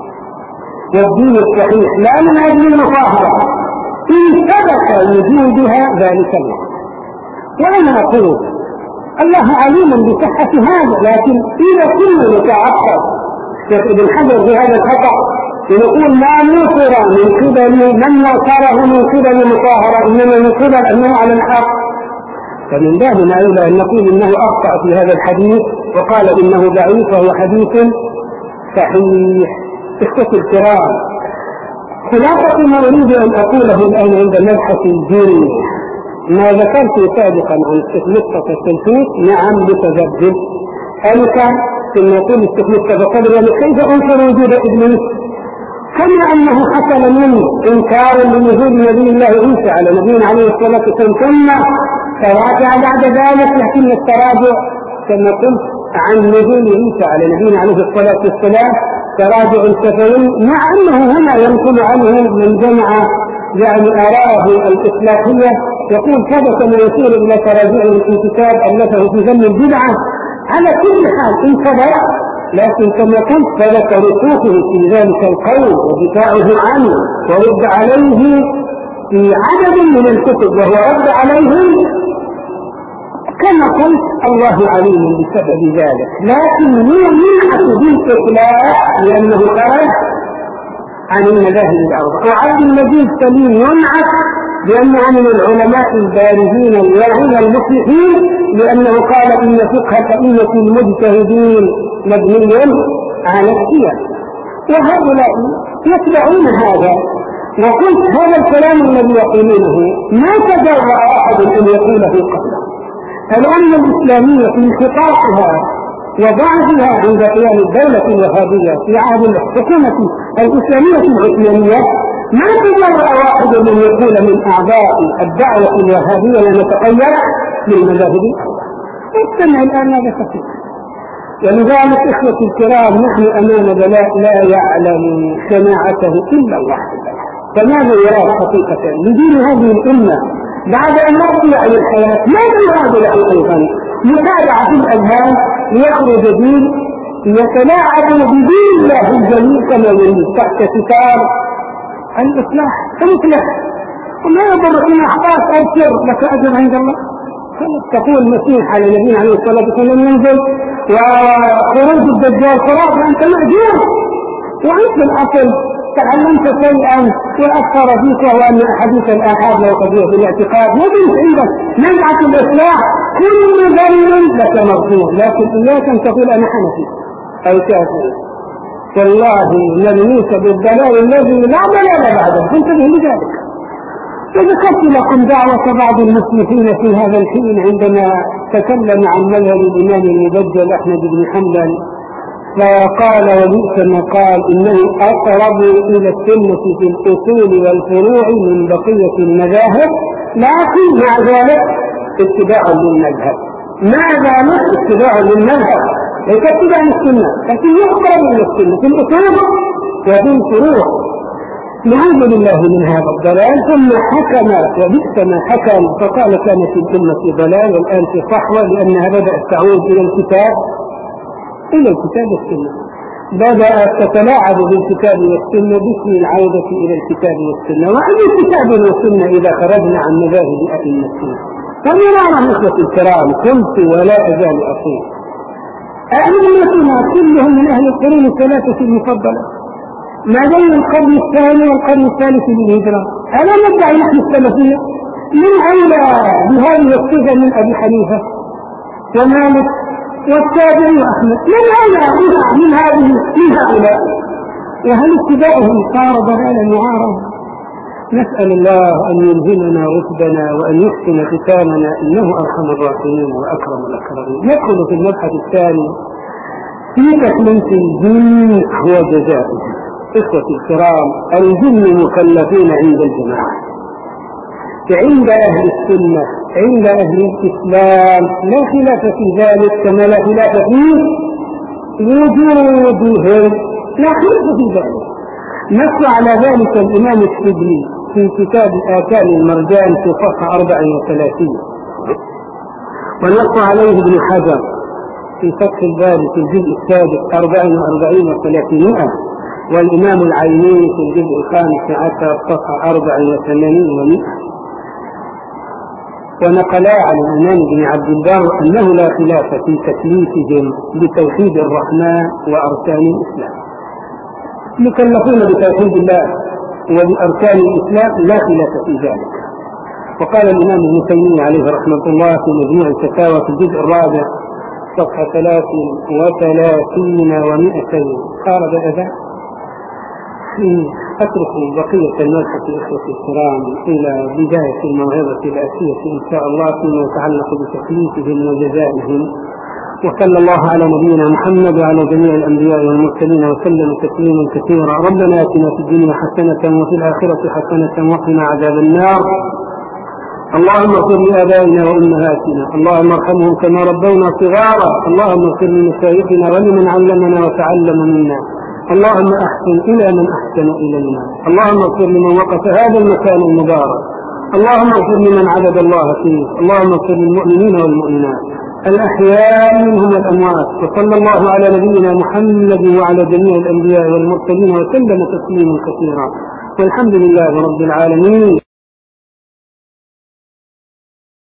والدين الصحيح، لا من أجل المصاحبة إن ثبت وجودها ذلك الوقت. وأنا أقول الله عليم بصحة هذا، لكن إذا كنا نتعقب شيخ ابن حجر في هذا الخطأ ونقول ما نصر من قبل من نصره من قبل مطاهرة، إنما من قبل أنه على الحق، فمن باب أولى أن نقول إنه أخطأ في هذا الحديث وقال إنه ضعيف وهو حديث صحيح. إخوتي الكرام، خلاصة ما أريد أن أقوله الآن عند مبحث الدين ما ذكرت سابقا عن الشيخ مصطفى التلفيق، نعم متذبذب. أنا كان ثم يقول الشيخ مصطفى قبل كيف أنكر وجود إبليس، كما أنه حصل منه إنكار لوجود نبي الله عيسى على نبينا عليه الصلاة والسلام، ثم تراجع بعد ذلك، لكن التراجع كما قلت عن نزول عيسى على نبينا عليه الصلاة والسلام تراجع الكفرين، مع أنه هنا ينقل عنه من جمع يعني آراءه الإصلاحية يقول كذا كما يشير إلى تراجعه في كتاب ألفه في ذم البدعة. على كل حال انتبه، لكن كما قلت فلك رسوخه في ذلك القول ودفاعه عنه ورد عليه في عدد من الكتب وهو رد عليه كما قلت الله عليم بسبب ذلك، لكن يمنعه بالإطلاق لأنه خرج عن المذاهب الأربعة. وعبد المجيد سليم ينعت لأنه من العلماء البارزين الواعين المصلحين، لأنه قال إن فقه الأئمة المجتهدين مبني على السير، وهؤلاء يتبعون هذا. وقلت هذا الكلام الذي يقولونه ما تجرأ أحد أن يقوله قبله. الأمة الإسلامية في انحطاطها وضعفها عند قيام الدولة الوهابية في عهد الحكومة الإسلامية العثمانية ما تجرأ واحد من يقول من أعضاء الدعوة الوهابية ونتقيد للمذاهب الأربعة. استمع الآن ماذا تقول. ولذلك إخوتي الكرام نحن أمام بلاء لا يعلم سماعته إلا الله، فماذا يرى حقيقة لدين هذه الأمة بعد أن نرجع إلى الحياة؟ ماذا يراد له أيضا؟ متابعة الأذهان ليخرج دين يتلاعب بدين الله الجميل كما يريد تحت ستار الإصلاح فمثله. وما يضرك إن أخطأت أبشر لك أجر عند الله. تقول المسيح على نبينا عليه الصلاة والسلام ينزل وخروج الدجال خلاص أنت مأجور، وأنت الأصل تعلمت شيئا وأثر فيك وهو أن أحاديث الآحاد لا قضية بالاعتقاد وبنت عندك نزعة الإصلاح كل ذنب لك مغفور، لكن إياك أن تقول أنا حنفي أو شافعي، والله لم يوسف بالدلال الذي لا دلال بعده. فانتبه لذلك. وذكرت لكم دعوة بعض المسلمين في هذا الحين عندما تكلم عن مذهب الإمام المبجل أحمد بن حنبل فقال وبئس ما قال إنه أقرب إلى السنة في الأصول والفروع من بقية المذاهب، لكن مع ذلك اتباع للمذهب، مع ذلك اتباع للمذهب ليس اتباع للسنة، لكن يقرب إلى السنة في الأصول وفي الفروع. نعوذ بالله من هذا الضلال. ثم حكم وبئس ما حكم فقال كانت الأمة في ضلال والآن في صحوة، لأنها بدأت تعود إلى الكتاب إلى الكتاب والسنة، بدأت تتلاعب بالكتاب والسنة باسم العودة إلى الكتاب والسنة. وأي الكتاب والسنة إذا خرجنا عن مذاهب أئمتنا؟ فمرارا إخوة الكرام قلت ولا أزال أقول أئمتنا كلهم من أهل القرون الثلاثة المفضلة ما بين القرن الثاني والقرن الثالث للهجرة. ألا ندعي نحن السلفية؟ من أولى بهذه الصفة من أبي حنيفة ومالك والتابعي وأحمد، من أولى من هذه من هؤلاء؟ وهل اتباعهم صار ضلالا معارضا؟ نسأل الله أن يلهمنا رشدنا وأن يحسن ختامنا، إنه أرحم الراحمين وأكرم الأكرمين. ندخل في المبحث الثاني في تكليف الجن وجزائه. إخوة الكرام، الجن مكلفين عند الجماعة، عند أهل السنة، عند أهل الإسلام لا خلاف في ذلك، كما لا خلاف في وجودهم، لا خلاف في ذلك. نص على ذلك الإمام الشبلي في كتاب آكال المرجان في صفحة أربع وثلاثين، ونص عليه ابن حجر في فتح الباري في الجزء السادس أربع وأربعين وثلاثمائة، والإمام العيني في الجزء الخامس عشر صفحة أربع وثمانين ومئة. ونقلا عن الإمام بن عبد البر أنه لا خلاف في تكليفهم بتوحيد الرحمن وأركان الإسلام، مكلفون بتوحيد الله وبأركان الإسلام لا خلاف في ذلك. وقال الإمام ابن تيمية عليه رحمة الله في مجموع الفتاوى في الجزء الرابع صفحة ثلاث وثلاثين ومئتين قال بأذى أترك بقية المبحث إخوة الكرام إلى بداية الموعظة الآتية إن شاء الله فيما يتعلق بتكليفهم وجزائهم. وصلى الله على نبينا محمد وعلى جميع الأنبياء والمرسلين وسلم تسليما كثيرا. ربنا آتنا في الدنيا حسنة وفي الآخرة حسنة وقنا عذاب النار. اللهم اغفر لآبائنا وأمهاتنا، اللهم ارحمهم كما ربونا صغارا، اللهم اغفر لمشايخنا ولمن علمنا وتعلم منا، اللهم أحسن إلى من أحسن إلينا، اللهم اغفر لمن وقف هذا المكان المبارك، اللهم اغفر لمن عبد الله فيه، اللهم اغفر للمؤمنين والمؤمنات الأحياء منهم الأموات. وصلى الله على نبينا محمد وعلى جميع الأنبياء والمرسلين وسلم تسليما كثيرا، والحمد لله رب العالمين.